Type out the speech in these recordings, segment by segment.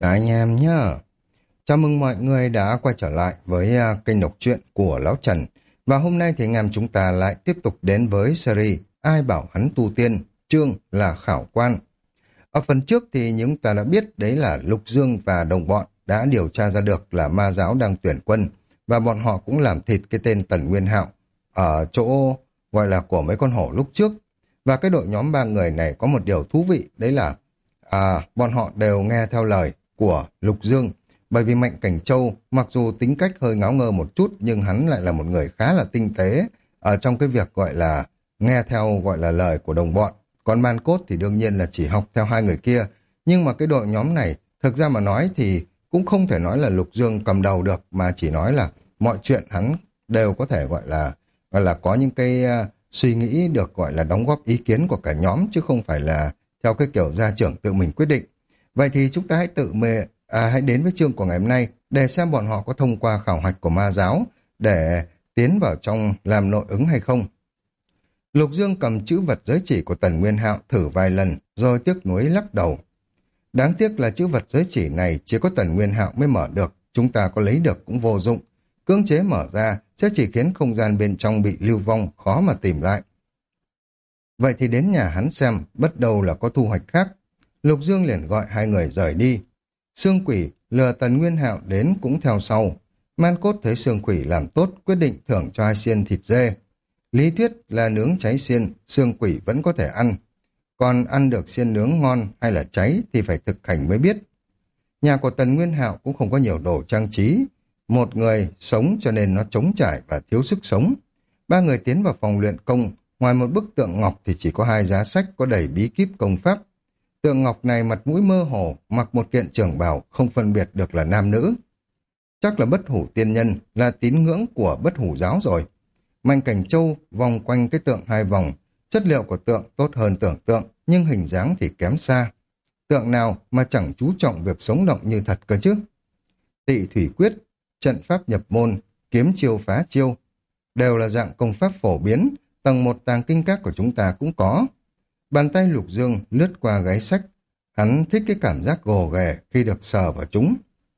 Anh em nhá. Chào mừng mọi người đã quay trở lại với kênh đọc truyện của Lão Trần. Và hôm nay thì anh em chúng ta lại tiếp tục đến với series Ai bảo hắn tu tiên, chương là khảo quan. Ở phần trước thì chúng ta đã biết đấy là Lục Dương và đồng bọn đã điều tra ra được là ma giáo đang tuyển quân, và bọn họ cũng làm thịt cái tên Tần Nguyên Hạo ở chỗ gọi là của mấy con hổ lúc trước. Và cái đội nhóm ba người này có một điều thú vị, đấy là bọn họ đều nghe theo lời của Lục Dương, bởi vì Mạnh Cảnh Châu mặc dù tính cách hơi ngáo ngơ một chút nhưng hắn lại là một người khá là tinh tế ở trong cái việc gọi là nghe theo gọi là lời của đồng bọn. Còn Man Cốt thì đương nhiên là chỉ học theo hai người kia, nhưng mà cái đội nhóm này thực ra mà nói thì cũng không thể nói là Lục Dương cầm đầu được, mà chỉ nói là mọi chuyện hắn đều có thể gọi là có những cái suy nghĩ được gọi là đóng góp ý kiến của cả nhóm, chứ không phải là theo cái kiểu gia trưởng tự mình quyết định. Vậy thì chúng ta hãy đến với chương của ngày hôm nay để xem bọn họ có thông qua khảo hạch của ma giáo để tiến vào trong làm nội ứng hay không. Lục Dương cầm chữ vật giới chỉ của Tần Nguyên Hạo thử vài lần rồi tiếc nuối lắc đầu. Đáng tiếc là chữ vật giới chỉ này chỉ có Tần Nguyên Hạo mới mở được, chúng ta có lấy được cũng vô dụng. Cưỡng chế mở ra sẽ chỉ khiến không gian bên trong bị lưu vong, khó mà tìm lại. Vậy thì đến nhà hắn xem, bất đầu là có thu hoạch khác. Lục Dương liền gọi hai người rời đi. Sương Quỷ lừa Tần Nguyên Hạo đến cũng theo sau. Man Cốt thấy Sương Quỷ làm tốt, quyết định thưởng cho hai xiên thịt dê. Lý thuyết là nướng cháy xiên, Sương Quỷ vẫn có thể ăn. Còn ăn được xiên nướng ngon hay là cháy thì phải thực hành mới biết. Nhà của Tần Nguyên Hạo cũng không có nhiều đồ trang trí. Một người sống cho nên nó trống trải và thiếu sức sống. Ba người tiến vào phòng luyện công. Ngoài một bức tượng ngọc thì chỉ có hai giá sách có đầy bí kíp công pháp. Tượng ngọc này mặt mũi mơ hồ, mặc một kiện trường bào không phân biệt được là nam nữ. Chắc là Bất Hủ tiên nhân, là tín ngưỡng của Bất Hủ giáo rồi. Mạnh Cảnh Châu vòng quanh cái tượng hai vòng. Chất liệu của tượng tốt hơn tưởng tượng, nhưng hình dáng thì kém xa. Tượng nào mà chẳng chú trọng việc sống động như thật cơ chứ. Tị thủy quyết, trận pháp nhập môn, kiếm chiêu phá chiêu, đều là dạng công pháp phổ biến. Tầng một tàng kinh các của chúng ta cũng có. Bàn tay Lục Dương lướt qua gáy sách. Hắn thích cái cảm giác gồ ghề khi được sờ vào chúng.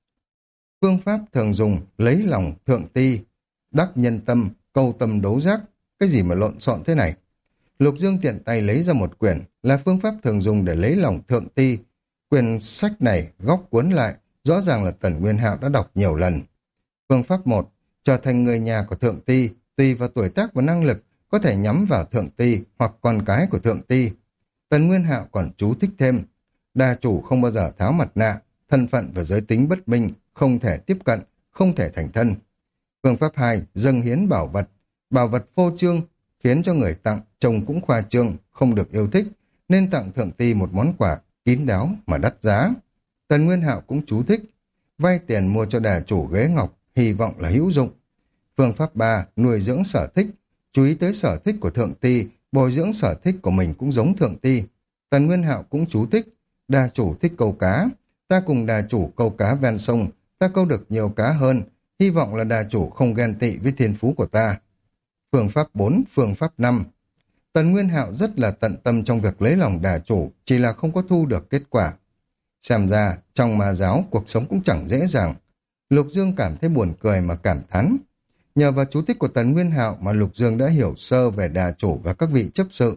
Phương pháp thường dùng lấy lòng thượng ti, đắc nhân tâm, câu tâm đấu giác. Cái gì mà lộn xộn thế này? Lục Dương tiện tay lấy ra một quyển, là phương pháp thường dùng để lấy lòng thượng ti. Quyển sách này góc cuốn lại, rõ ràng là Tần Nguyên Hạo đã đọc nhiều lần. Phương pháp 1, trở thành người nhà của thượng ti, tùy vào tuổi tác và năng lực, có thể nhắm vào thượng ti hoặc con cái của thượng ti. Tần Nguyên Hạo còn chú thích thêm, đa chủ không bao giờ tháo mặt nạ, thân phận và giới tính bất minh, không thể tiếp cận, không thể thành thân. Phương pháp 2, dâng hiến bảo vật phô trương, khiến cho người tặng trông cũng khoa trương, không được yêu thích, nên tặng thượng ti một món quà kín đáo mà đắt giá. Tần Nguyên Hạo cũng chú thích, vay tiền mua cho đà chủ ghế ngọc, hy vọng là hữu dụng. Phương pháp 3, nuôi dưỡng sở thích, chú ý tới sở thích của thượng ti, bồi dưỡng sở thích của mình cũng giống thượng ti. Tần Nguyên Hạo cũng chú thích, đà chủ thích câu cá, ta cùng đà chủ câu cá ven sông, ta câu được nhiều cá hơn, hy vọng là đà chủ không ghen tị với thiên phú của ta. Phương pháp 4, phương pháp 5. Tần Nguyên Hạo rất là tận tâm trong việc lấy lòng đà chủ, chỉ là không có thu được kết quả. Xem ra, trong ma giáo cuộc sống cũng chẳng dễ dàng. Lục Dương cảm thấy buồn cười mà cảm thán. Nhờ vào chú thích của Tần Nguyên Hạo mà Lục Dương đã hiểu sơ về đà chủ và các vị chấp sự.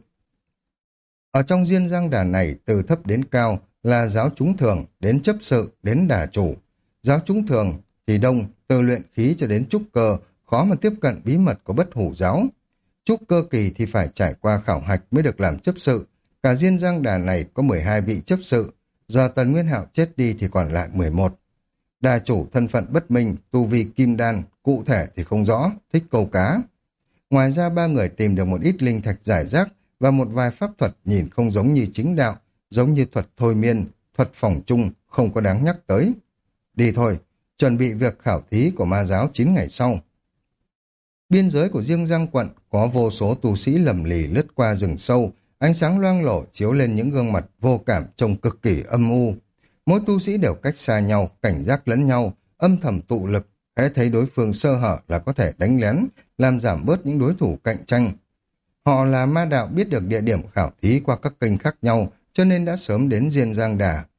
Ở trong Diên Giang đà này, từ thấp đến cao là giáo chúng thường, đến chấp sự, đến đà chủ. Giáo chúng thường thì đông, từ luyện khí cho đến trúc cơ, khó mà tiếp cận bí mật của Bất Hủ giáo. Trúc cơ kỳ thì phải trải qua khảo hạch mới được làm chấp sự. Cả Diên Giang đà này có 12 vị chấp sự, giờ Tần Nguyên Hạo chết đi thì còn lại 11. Đà chủ thân phận bất minh, tu vi kim đan, cụ thể thì không rõ, thích câu cá. Ngoài ra ba người tìm được một ít linh thạch giải rác và một vài pháp thuật nhìn không giống như chính đạo, giống như thuật thôi miên, thuật phòng chung, không có đáng nhắc tới. Đi thôi, chuẩn bị việc khảo thí của ma giáo 9 ngày sau. Biên giới của Diên Giang quận có vô số tu sĩ lầm lì lướt qua rừng sâu, ánh sáng loang lổ chiếu lên những gương mặt vô cảm trông cực kỳ âm u. Mỗi tu sĩ đều cách xa nhau, cảnh giác lẫn nhau, âm thầm tụ lực, hễ thấy đối phương sơ hở là có thể đánh lén, làm giảm bớt những đối thủ cạnh tranh. Họ là ma đạo biết được địa điểm khảo thí qua các kênh khác nhau, cho nên đã sớm đến Diên Giang Đà.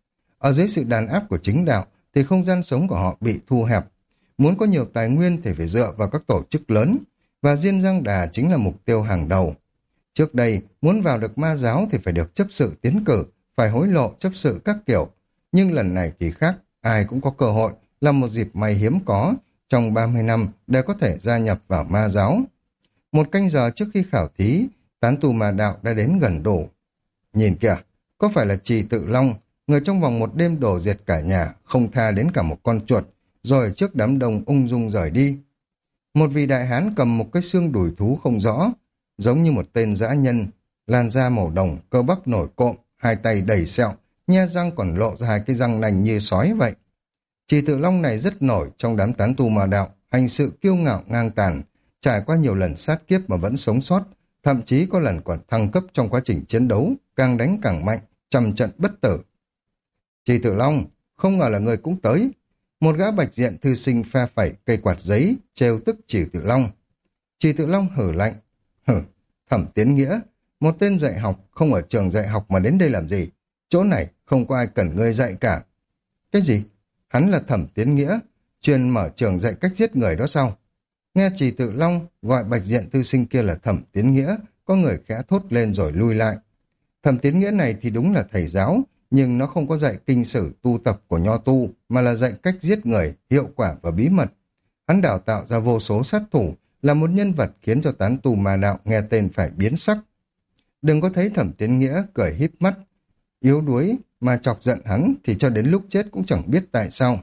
Ở dưới sự đàn áp của chính đạo thì không gian sống của họ bị thu hẹp. Muốn có nhiều tài nguyên thì phải dựa vào các tổ chức lớn, và Diên Giang Đà chính là mục tiêu hàng đầu. Trước đây, muốn vào được ma giáo thì phải được chấp sự tiến cử, phải hối lộ chấp sự các kiểu. Nhưng lần này thì khác, ai cũng có cơ hội, là một dịp may hiếm có, trong 30 năm để có thể gia nhập vào ma giáo. 1 canh giờ trước khi khảo thí, tán tu ma đạo đã đến gần đủ. Nhìn kìa, có phải là Trì Tự Long, người trong vòng một đêm đổ diệt cả nhà, không tha đến cả một con chuột, rồi trước đám đông ung dung rời đi. Một vị đại hán cầm một cái xương đùi thú không rõ, giống như một tên dã nhân, làn da màu đồng, cơ bắp nổi cộm, 2 tay đầy sẹo, nhe răng còn lộ ra 2 cái răng nành như sói vậy. Trì Tự Long này rất nổi trong đám tán tu ma đạo, hành sự kiêu ngạo ngang tàn, trải qua nhiều lần sát kiếp mà vẫn sống sót, thậm chí có lần còn thăng cấp trong quá trình chiến đấu, càng đánh càng mạnh, trăm trận bất tử. Trì Tự Long, không ngờ là người cũng tới. Một gã bạch diện thư sinh phe phẩy cây quạt giấy, trêu tức Trì Tự Long. Trì Tự Long hử lạnh. Hử, Thẩm Tiến Nghĩa, một tên dạy học, không ở trường dạy học mà đến đây làm gì? Chỗ này không có ai cần ngươi dạy cả. Cái gì? Hắn là Thẩm Tiến Nghĩa, chuyên mở trường dạy cách giết người đó sao? Nghe Trì Tự Long gọi bạch diện thư sinh kia là Thẩm Tiến Nghĩa, có người khẽ thốt lên rồi lui lại. Thẩm Tiến Nghĩa này thì đúng là thầy giáo, nhưng nó không có dạy kinh sử tu tập của nho tu, mà là dạy cách giết người, hiệu quả và bí mật. Hắn đào tạo ra vô số sát thủ, là một nhân vật khiến cho tán tu ma đạo nghe tên phải biến sắc. Đừng có thấy Thẩm Tiến Nghĩa cười híp mắt, yếu đuối mà chọc giận hắn thì cho đến lúc chết cũng chẳng biết tại sao.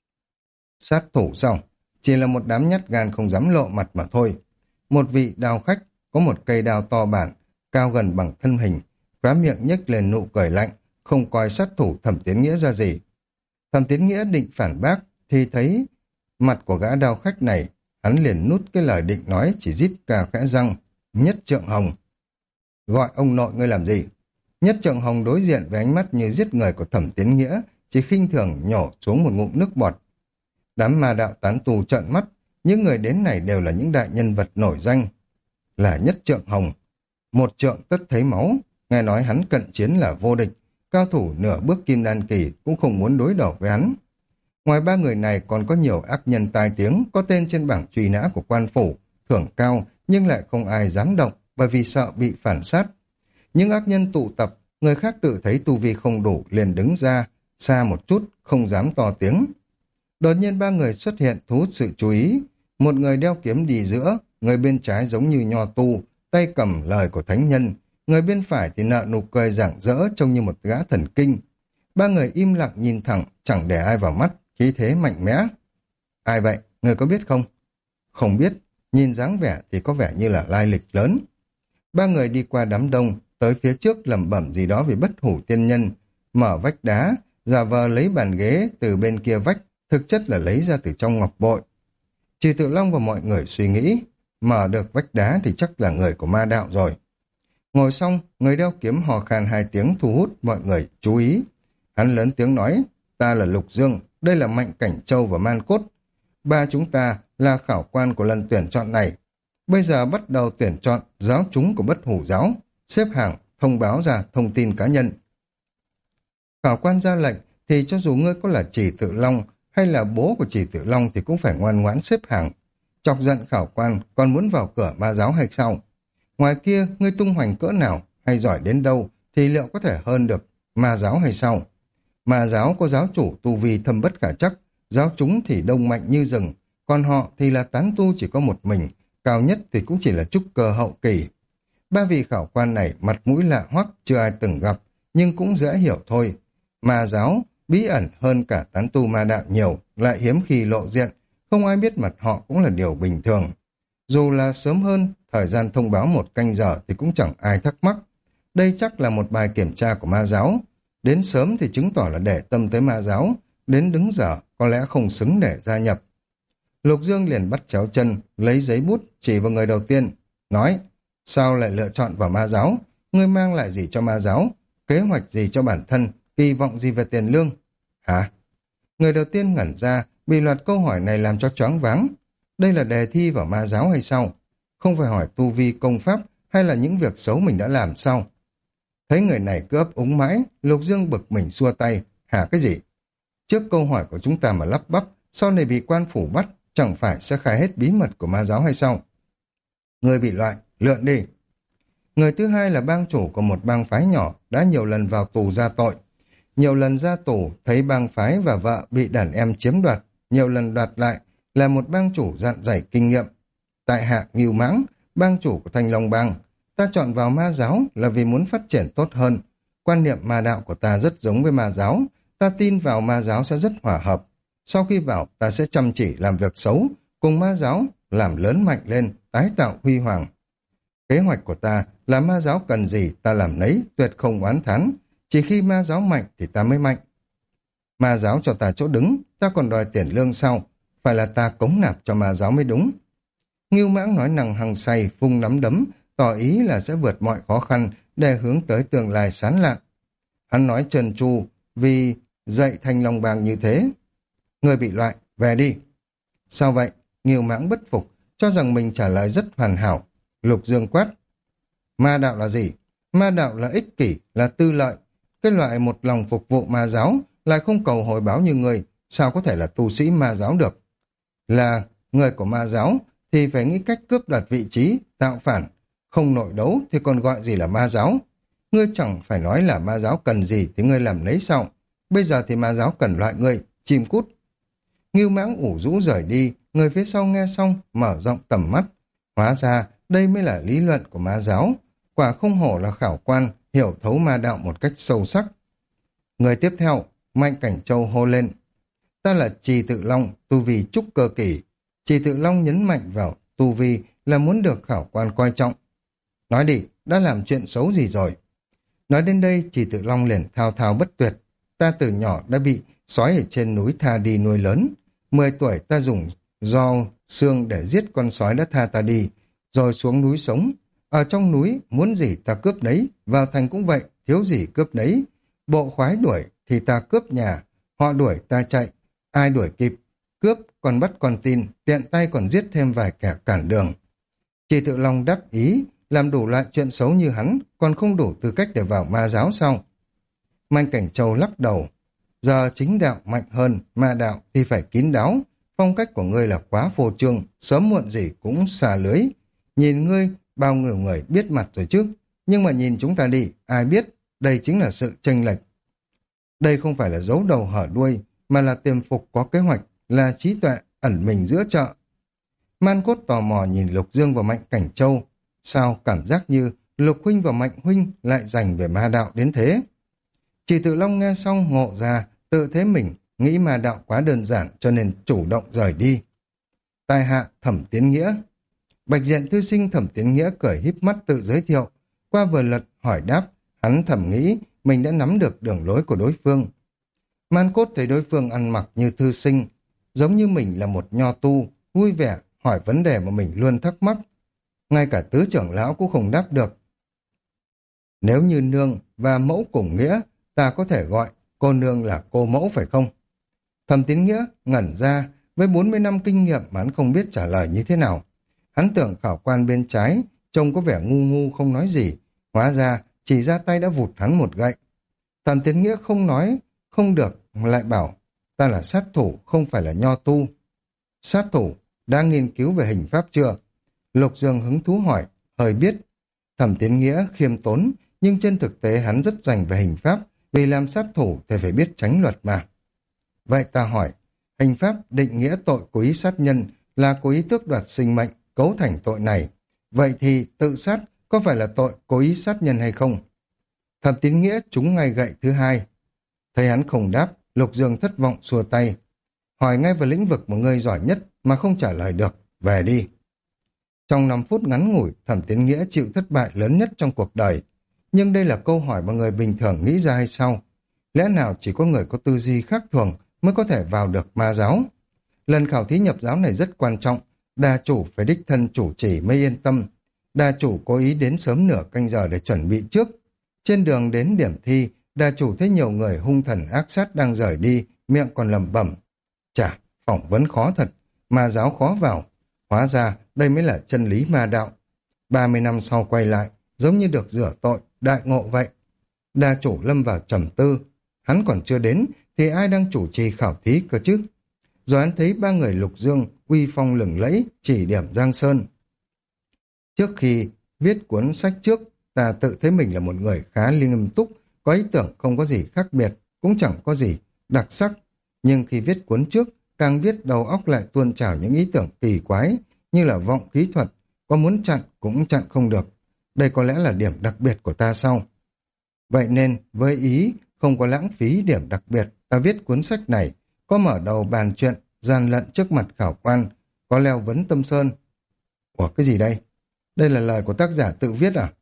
Sát thủ sao? Chỉ là một đám nhát gan không dám lộ mặt mà thôi. Một vị đao khách có một cây đao to bản, cao gần bằng thân hình, khóe miệng nhếch lên nụ cười lạnh, không coi sát thủ Thẩm Tiến Nghĩa ra gì. Thẩm Tiến Nghĩa định phản bác thì thấy mặt của gã đao khách này, hắn liền nút cái lời định nói, chỉ rít cà khẽ răng. Nhất Trượng Hồng. Gọi ông nội ngươi làm gì? Nhất Trượng Hồng đối diện với ánh mắt như giết người của Thẩm Tiến Nghĩa, chỉ khinh thường nhổ xuống một ngụm nước bọt. Đám ma đạo tán tù trợn mắt, những người đến này đều là những đại nhân vật nổi danh. Là Nhất Trượng Hồng, một trượng tất thấy máu, nghe nói hắn cận chiến là vô địch, cao thủ nửa bước kim đan kỳ cũng không muốn đối đầu với hắn. Ngoài 3 người này còn có nhiều ác nhân tai tiếng, có tên trên bảng truy nã của quan phủ, thưởng cao nhưng lại không ai dám động bởi vì sợ bị phản sát. Những ác nhân tụ tập, người khác tự thấy tu vi không đủ liền đứng ra, xa một chút, không dám to tiếng. Đột nhiên 3 người xuất hiện thu hút sự chú ý. Một người đeo kiếm đi giữa, người bên trái giống như nho tu, tay cầm lời của thánh nhân, người bên phải thì nợ nụ cười rạng rỡ trông như một gã thần kinh. 3 người im lặng nhìn thẳng, chẳng để ai vào mắt, khí thế mạnh mẽ. Ai vậy? Người có biết không? Không biết, nhìn dáng vẻ thì có vẻ như là lai lịch lớn. 3 người đi qua đám đông, tới phía trước lẩm bẩm gì đó về Bất Hủ Tiên Nhân, mở vách đá, giả vờ lấy bàn ghế từ bên kia vách, thực chất là lấy ra từ trong ngọc bội. Trì Tự Long và mọi người suy nghĩ, mở được vách đá thì chắc là người của ma đạo rồi. Ngồi xong, người đeo kiếm hò khan 2 tiếng thu hút mọi người chú ý. Hắn lớn tiếng nói, ta là Lục Dương, đây là Mạnh Cảnh Châu và Man Cốt. 3 chúng ta là khảo quan của lần tuyển chọn này. Bây giờ bắt đầu tuyển chọn giáo chúng của Bất Hủ giáo, xếp hàng, thông báo ra thông tin cá nhân. Khảo quan ra lệnh thì cho dù ngươi có là Trì Tự Long hay là bố của Trì Tự Long thì cũng phải ngoan ngoãn xếp hàng. Chọc giận khảo quan còn muốn vào cửa ma giáo hay sao? Ngoài kia ngươi tung hoành cỡ nào hay giỏi đến đâu thì liệu có thể hơn được ma giáo hay sao? Ma giáo có giáo chủ tu vi thâm bất khả trắc, giáo chúng thì đông mạnh như rừng, còn họ thì là tán tu chỉ có một mình, cao nhất thì cũng chỉ là trúc cơ hậu kỳ. 3 vị khảo quan này mặt mũi lạ hoắc, chưa ai từng gặp, nhưng cũng dễ hiểu thôi. Ma giáo bí ẩn hơn cả tán tu ma đạo nhiều, lại hiếm khi lộ diện, không ai biết mặt họ cũng là điều bình thường. Dù là sớm hơn, thời gian thông báo 1 canh giờ thì cũng chẳng ai thắc mắc. Đây chắc là một bài kiểm tra của ma giáo. Đến sớm thì chứng tỏ là để tâm tới ma giáo, đến đứng giờ có lẽ không xứng để gia nhập. Lục Dương liền bắt chéo chân, lấy giấy bút chỉ vào người đầu tiên, nói, sao lại lựa chọn vào ma giáo? Ngươi mang lại gì cho ma giáo? Kế hoạch gì cho bản thân? Kỳ vọng gì về tiền lương? Hả? Người đầu tiên ngẩn ra, bị loạt câu hỏi này làm cho choáng váng. Đây là đề thi vào ma giáo hay sao? Không phải hỏi tu vi công pháp hay là những việc xấu mình đã làm sao? Thấy người này cứ ấp úng mãi, Lục Dương bực mình xua tay, Hả cái gì? Trước câu hỏi của chúng ta mà lắp bắp, sau này bị quan phủ bắt, chẳng phải sẽ khai hết bí mật của ma giáo hay sao? Người bị loại, lượn đi. Người thứ hai là bang chủ của một bang phái nhỏ, đã nhiều lần vào tù ra tội. Nhiều lần ra tù, thấy bang phái và vợ bị đàn em chiếm đoạt, nhiều lần đoạt lại, là một bang chủ dặn dày kinh nghiệm. Tại hạ Ngưu Mãng, bang chủ của Thanh Long Bang, ta chọn vào ma giáo là vì muốn phát triển tốt hơn. Quan niệm ma đạo của ta rất giống với ma giáo, ta tin vào ma giáo sẽ rất hòa hợp. Sau khi vào, ta sẽ chăm chỉ làm việc xấu, cùng ma giáo làm lớn mạnh lên, tái tạo huy hoàng. Kế hoạch của ta là ma giáo cần gì ta làm nấy, tuyệt không oán thán. Chỉ khi ma giáo mạnh thì ta mới mạnh. Ma giáo cho ta chỗ đứng, ta còn đòi tiền lương sau. Phải là ta cống nạp cho ma giáo mới đúng. Ngưu Mãng nói năng hăng say, vung nắm đấm, tỏ ý là sẽ vượt mọi khó khăn để hướng tới tương lai sáng lạn. Hắn nói trơn tru vì dạy Thanh Long Bang như thế. Người bị loại, về đi. Sao vậy? Ngưu Mãng bất phục, cho rằng mình trả lời rất hoàn hảo. Lục Dương quát. Ma đạo là gì? Ma đạo là ích kỷ, là tư lợi. Cái loại một lòng phục vụ ma giáo, lại không cầu hồi báo như người, sao có thể là tu sĩ ma giáo được? Là người của ma giáo thì phải nghĩ cách cướp đoạt vị trí, tạo phản. Không nội đấu thì còn gọi gì là ma giáo? Ngươi chẳng phải nói là ma giáo cần gì thì ngươi làm lấy sao? Bây giờ thì ma giáo cần loại ngươi, chim cút. Ngưu Mãng ủ rũ rời đi, người phía sau nghe xong, mở rộng tầm mắt. Hóa ra, đây mới là lý luận của ma giáo. Quả không hổ là khảo quan, hiểu thấu ma đạo một cách sâu sắc. Người tiếp theo, Mạnh Cảnh Châu hô lên. Ta là Trì Tự Long, tu vi trúc cơ kỳ. Trì Tự Long nhấn mạnh vào tu vi là muốn được khảo quan coi trọng. Nói đi, đã làm chuyện xấu gì rồi? Nói đến đây, Trì Tự Long liền thao thao bất tuyệt. Ta từ nhỏ đã bị sói ở trên núi tha đi nuôi lớn. 10 tuổi ta dùng do xương để giết con sói đã tha ta đi, rồi xuống núi sống. Ở trong núi, muốn gì ta cướp đấy, vào thành cũng vậy, thiếu gì cướp đấy. Bộ khoái đuổi thì ta cướp nhà, họ đuổi ta chạy, ai đuổi kịp, cướp còn bắt con tin, tiện tay còn giết thêm vài kẻ cản đường. Trì Tự Long đáp ý, làm đủ loại chuyện xấu như hắn, còn không đủ tư cách để vào ma giáo sao? Mạnh Cảnh Châu lắc đầu, giờ chính đạo mạnh hơn, ma đạo thì phải kín đáo, phong cách của ngươi là quá phô trương, sớm muộn gì cũng xà lưới. Nhìn ngươi, bao nhiêu người biết mặt rồi chứ, nhưng mà nhìn chúng ta đi, ai biết, đây chính là sự chênh lệch. Đây không phải là giấu đầu hở đuôi, mà là tiềm phục có kế hoạch, là trí tuệ ẩn mình giữa chợ. Man Cốt tò mò nhìn Lục Dương và Mạnh Cảnh Châu, sao cảm giác như Lục huynh và Mạnh huynh lại dành về ma đạo đến thế? Trì Tự Long nghe xong ngộ ra, tự thế mình nghĩ ma đạo quá đơn giản cho nên chủ động rời đi. Tài hạ Thẩm Tiến Nghĩa. Bạch diện thư sinh Thẩm Tiến Nghĩa cười híp mắt tự giới thiệu. Qua vừa lật hỏi đáp, hắn thầm nghĩ mình đã nắm được đường lối của đối phương. Man Cốt thấy đối phương ăn mặc như thư sinh, giống như mình là một nho tu, vui vẻ hỏi vấn đề mà mình luôn thắc mắc. Ngay cả tứ trưởng lão cũng không đáp được. Nếu như nương và mẫu cùng nghĩa, ta có thể gọi cô nương là cô mẫu phải không? Thẩm Tiến Nghĩa ngẩn ra, với 40 năm kinh nghiệm mà hắn không biết trả lời như thế nào. Hắn tưởng khảo quan bên trái, trông có vẻ ngu ngu không nói gì, hóa ra chỉ ra tay đã vụt hắn một gậy. Thẩm Tiến Nghĩa không nói, không được, lại bảo, ta là sát thủ, không phải là nho tu. Sát thủ, đã nghiên cứu về hình pháp chưa? Lục Dương hứng thú hỏi, hơi biết. Thẩm Tiến Nghĩa khiêm tốn, nhưng trên thực tế hắn rất dành về hình pháp, vì làm sát thủ thì phải biết tránh luật mà. Vậy ta hỏi, hình pháp định nghĩa tội cố ý sát nhân là cố ý tước đoạt sinh mệnh, cấu thành tội này. Vậy thì tự sát có phải là tội cố ý sát nhân hay không? Thẩm Tiến Nghĩa trúng ngay gậy thứ hai. Thấy hắn không đáp, Lục Dương thất vọng xua tay. Hỏi ngay vào lĩnh vực mà ngươi giỏi nhất mà không trả lời được, về đi. Trong 5 phút ngắn ngủi, Thẩm Tiến Nghĩa chịu thất bại lớn nhất trong cuộc đời. Nhưng đây là câu hỏi mà người bình thường nghĩ ra hay sao? Lẽ nào chỉ có người có tư duy khác thường mới có thể vào được ma giáo? Lần khảo thí nhập giáo này rất quan trọng, đà chủ phải đích thân chủ trì mới yên tâm. Đà chủ cố ý đến sớm nửa canh giờ để chuẩn bị trước. Trên đường đến điểm thi, đà chủ thấy nhiều người hung thần ác sát đang rời đi, miệng còn lẩm bẩm. Chà, phỏng vấn khó thật, ma giáo khó vào. Hóa ra đây mới là chân lý ma đạo. 30 năm sau quay lại, giống như được rửa tội, đại ngộ vậy. Đà chủ lâm vào trầm tư. hắn còn chưa đến, thì ai đang chủ trì khảo thí cơ chứ? Rồi hắn thấy ba người Lục Dương uy phong lừng lẫy, chỉ điểm Giang Sơn. Trước khi viết cuốn sách trước, ta tự thấy mình là một người khá nghiêm túc, có ý tưởng không có gì khác biệt, cũng chẳng có gì đặc sắc. Nhưng khi viết cuốn trước, càng viết đầu óc lại tuôn trào những ý tưởng kỳ quái, như là vọng khí thuật, có muốn chặn cũng chặn không được. Đây có lẽ là điểm đặc biệt của ta sau. Vậy nên, với ý không có lãng phí điểm đặc biệt, ta viết cuốn sách này, có mở đầu bàn chuyện, gian lận trước mặt khảo quan, có leo vấn tâm sơn. Ủa, cái gì đây? Đây là lời của tác giả tự viết à?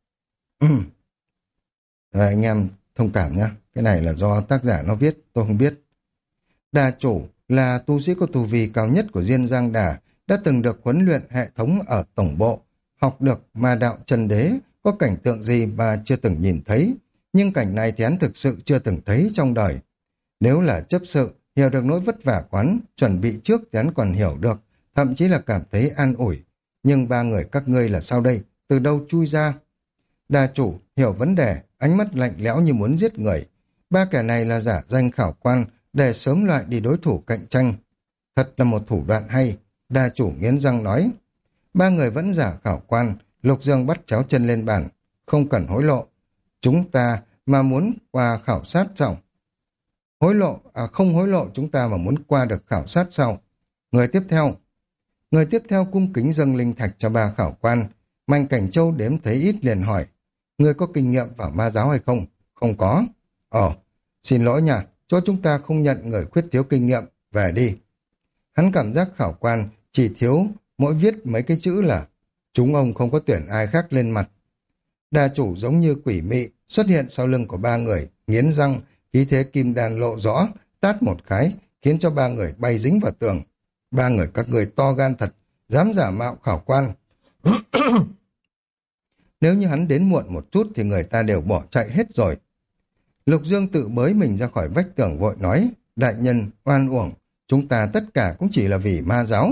Rồi anh em thông cảm nhé, cái này là do tác giả nó viết, tôi không biết. Đà chủ là tu sĩ có tu vi cao nhất của Diên Giang Đà, đã từng được huấn luyện hệ thống ở tổng bộ, học được ma đạo chân đế, có cảnh tượng gì mà chưa từng nhìn thấy. Nhưng cảnh này thì hắn thực sự chưa từng thấy trong đời. Nếu là chấp sự, hiểu được nỗi vất vả quán, chuẩn bị trước thì hắn còn hiểu được, thậm chí là cảm thấy an ủi. Nhưng ba người các ngươi là sao đây? Từ đâu chui ra? Đà chủ hiểu vấn đề, ánh mắt lạnh lẽo như muốn giết người. Ba kẻ này là giả danh khảo quan để sớm loại đi đối thủ cạnh tranh. Thật là một thủ đoạn hay, đà chủ nghiến răng nói. Ba người vẫn giả khảo quan, Lục Dương bắt chéo chân lên bàn. Không cần hối lộ. Chúng ta mà muốn qua khảo sát sau. Không hối lộ chúng ta mà muốn qua được khảo sát sau. Người tiếp theo cung kính dâng linh thạch cho ba khảo quan. Mạnh Cảnh Châu đếm thấy ít liền hỏi. Người có kinh nghiệm vào ma giáo hay không? Không có. Xin lỗi nha, chỗ chúng ta không nhận người khuyết thiếu kinh nghiệm, về đi. Hắn cảm giác khảo quan chỉ thiếu mỗi viết mấy cái chữ là chúng ông không có tuyển ai khác lên mặt. Đà chủ giống như quỷ mị xuất hiện sau lưng của ba người, nghiến răng, khí thế kim đàn lộ rõ, tát một cái, khiến cho ba người bay dính vào tường. Ba người các người to gan thật, dám giả mạo khảo quan. Nếu như hắn đến muộn một chút thì người ta đều bỏ chạy hết rồi. Lục Dương tự bới mình ra khỏi vách tường vội nói, đại nhân, oan uổng, chúng ta tất cả cũng chỉ là vì ma giáo.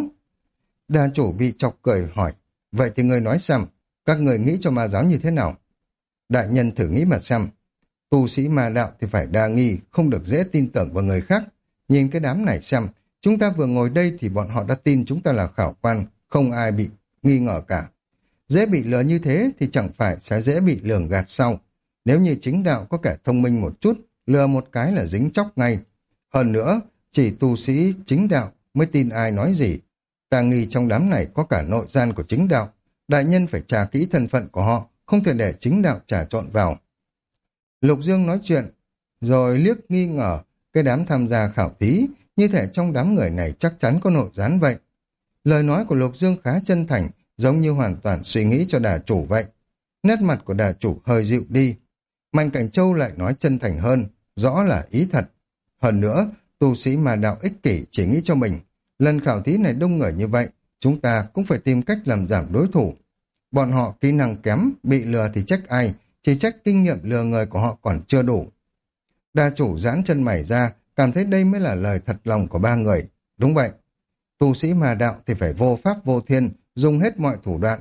Đà chủ bị chọc cười hỏi, vậy thì người nói xem, các người nghĩ cho ma giáo như thế nào? Đại nhân thử nghĩ mà xem, tu sĩ ma đạo thì phải đa nghi, không được dễ tin tưởng vào người khác. Nhìn cái đám này xem, chúng ta vừa ngồi đây thì bọn họ đã tin chúng ta là khảo quan, không ai bị nghi ngờ cả. Dễ bị lừa như thế thì chẳng phải sẽ dễ bị lường gạt sau. Nếu như chính đạo có kẻ thông minh một chút, lừa một cái là dính chóc ngay. Hơn nữa, chỉ tu sĩ chính đạo mới tin ai nói gì. Ta nghi trong đám này có cả nội gian của chính đạo. Đại nhân phải tra kỹ thân phận của họ, không thể để chính đạo trà trộn vào. Lục Dương nói chuyện, rồi liếc nghi ngờ cái đám tham gia khảo thí, như thể trong đám người này chắc chắn có nội gián vậy. Lời nói của Lục Dương khá chân thành, giống như hoàn toàn suy nghĩ cho đà chủ vậy. Nét mặt của đà chủ hơi dịu đi. Mạnh Cảnh Châu lại nói chân thành hơn, rõ là ý thật. Hơn nữa, tu sĩ mà đạo ích kỷ chỉ nghĩ cho mình. Lần khảo thí này đông người như vậy, chúng ta cũng phải tìm cách làm giảm đối thủ. Bọn họ kỹ năng kém, bị lừa thì trách ai, chỉ trách kinh nghiệm lừa người của họ còn chưa đủ. Đà chủ giãn chân mày ra, cảm thấy đây mới là lời thật lòng của ba người. Đúng vậy, tu sĩ ma đạo thì phải vô pháp vô thiên, dùng hết mọi thủ đoạn.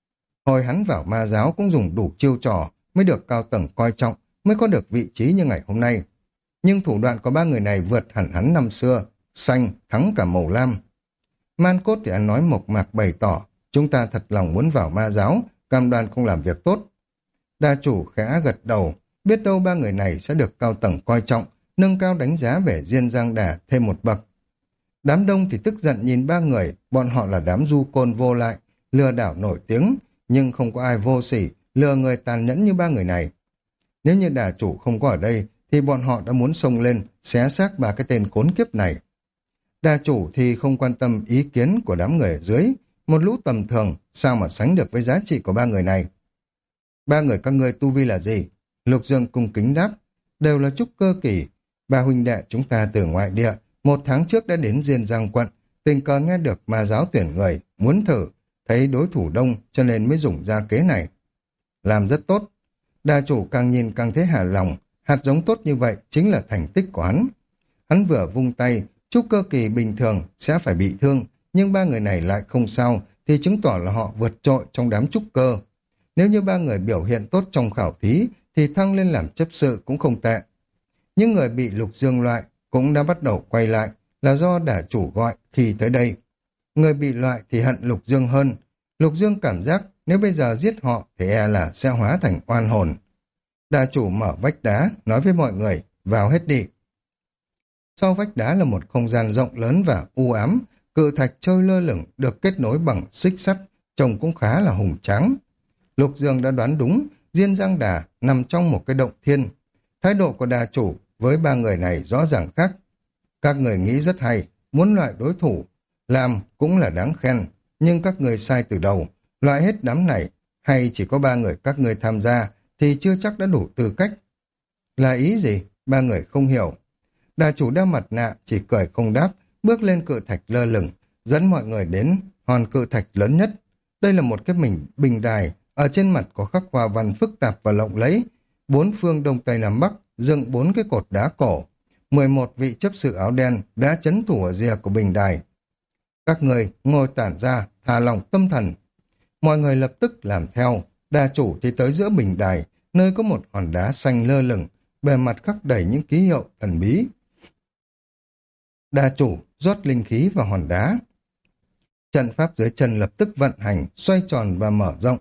Hồi hắn vào ma giáo cũng dùng đủ chiêu trò, mới được cao tầng coi trọng, mới có được vị trí như ngày hôm nay. Nhưng thủ đoạn của ba người này vượt hẳn hắn năm xưa, xanh thắng cả màu lam. Man Cốt thì anh nói mộc mạc bày tỏ, chúng ta thật lòng muốn vào ma giáo, cam đoan không làm việc tốt. Đa chủ khẽ gật đầu, biết đâu ba người này sẽ được cao tầng coi trọng, nâng cao đánh giá về Diên Giang Đà thêm một bậc. Đám đông thì tức giận nhìn ba người, bọn họ là đám du côn vô lại, lừa đảo nổi tiếng, nhưng không có ai vô sỉ, lừa người tàn nhẫn như ba người này. Nếu như đà chủ không có ở đây, thì bọn họ đã muốn xông lên, xé xác ba cái tên khốn kiếp này. Đà chủ thì không quan tâm ý kiến của đám người ở dưới, một lũ tầm thường, sao mà sánh được với giá trị của ba người này. Ba người các ngươi tu vi là gì? Lục Dương cung kính đáp, đều là trúc cơ kỳ. Ba huynh đệ chúng ta từ ngoại địa, 1 tháng trước đã đến Diên Giang quận, tình cờ nghe được ma giáo tuyển người, muốn thử, thấy đối thủ đông cho nên mới dùng ra kế này. Làm rất tốt. Đà chủ càng nhìn càng thấy hài lòng, hạt giống tốt như vậy chính là thành tích của hắn. Hắn vừa vung tay, trúc cơ kỳ bình thường sẽ phải bị thương, nhưng ba người này lại không sao, thì chứng tỏ là họ vượt trội trong đám trúc cơ. Nếu như ba người biểu hiện tốt trong khảo thí, thì thăng lên làm chấp sự cũng không tệ. Những người bị Lục Dương loại cũng đã bắt đầu quay lại, là do đà chủ gọi khi tới đây. Người bị loại thì hận Lục Dương hơn. Lục Dương cảm giác nếu bây giờ giết họ thì e là sẽ hóa thành oan hồn. Đà chủ mở vách đá, nói với mọi người, vào hết đi. Sau vách đá là một không gian rộng lớn và u ám, cự thạch trôi lơ lửng được kết nối bằng xích sắt, trông cũng khá là hùng tráng. Lục Dương đã đoán đúng, Diên Giang Đà nằm trong một cái động thiên. Thái độ của đà chủ với ba người này rõ ràng khác. Các người nghĩ rất hay, muốn loại đối thủ, làm cũng là đáng khen, nhưng các người sai từ đầu, loại hết đám này, hay chỉ có ba người các người tham gia thì chưa chắc đã đủ tư cách. Là ý gì? Ba người không hiểu. Đà chủ đeo mặt nạ chỉ cười không đáp, bước lên cự thạch lơ lửng, dẫn mọi người đến hòn cự thạch lớn nhất. Đây là một cái bình đài, ở trên mặt có khắc hoa văn phức tạp và lộng lẫy. Bốn phương đông tây nam bắc dựng bốn cái cột đá cổ. 11 vị chấp sự áo đen đã chấn thủ ở rìa của bình đài. Các người ngồi tản ra, thả lỏng tâm thần. Mọi người lập tức làm theo. Đà chủ thì tới giữa bình đài, nơi có một hòn đá xanh lơ lửng, bề mặt khắc đầy những ký hiệu thần bí. Đà chủ rót linh khí vào hòn đá. Trận pháp dưới chân lập tức vận hành, xoay tròn và mở rộng.